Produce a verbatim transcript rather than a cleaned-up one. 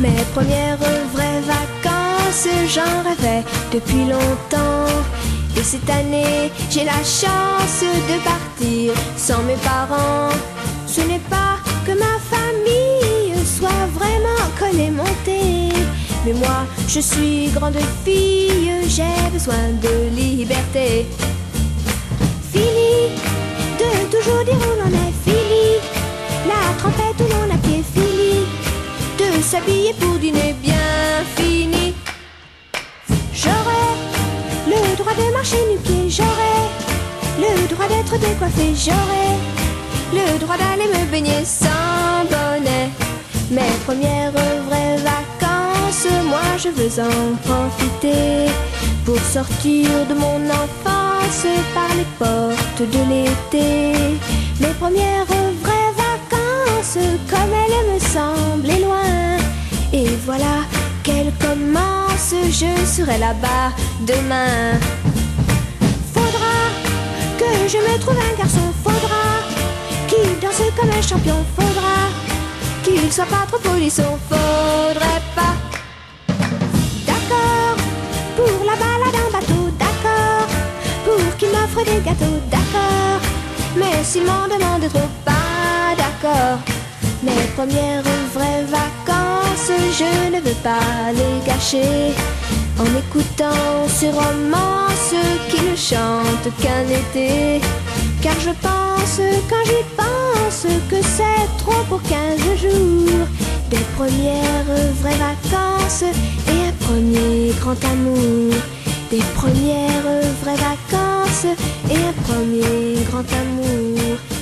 Mes premières vraies vacances, j'en rêvais depuis longtemps. Et cette année, j'ai la chance de partir sans mes parents. Ce n'est pas que ma famille soit vraiment collée montée, mais moi, je suis grande fille, j'ai besoin de liberté. Fini de toujours dire où l'on est, fini la trompette où l'on a pied, fini de s'habiller pour dîner, bien fini. J'aurai le droit de marcher nu-pieds, j'aurai le droit d'être décoiffée, j'aurai le droit d'aller me baigner sans bonnet. Mes premières vraies vacances, moi je veux en profiter pour sortir de mon enfance par les portes de l'été. Mes premières vraies vacances, comme elles me semblaient loin, et voilà qu'elles commencent, je serai là-bas demain. Faudra que je me trouve un garçon, faudra qu'il danse comme un champion, faudra qu'il soit pas trop polisson, faudrait pas. D'accord pour la balade en bateau, d'accord pour qu'il m'offre des gâteaux, d'accord, mais s'il m'en demande trop, pas d'accord. Mes premières vraies vacances, je ne veux pas les gâcher en écoutant ces romances qui ne chantent qu'un été. Car je pense, quand j'y pense, que c'est trop pour quinze jours. Des premières vraies vacances et un premier grand amour. Des premières vraies vacances et un premier grand amour.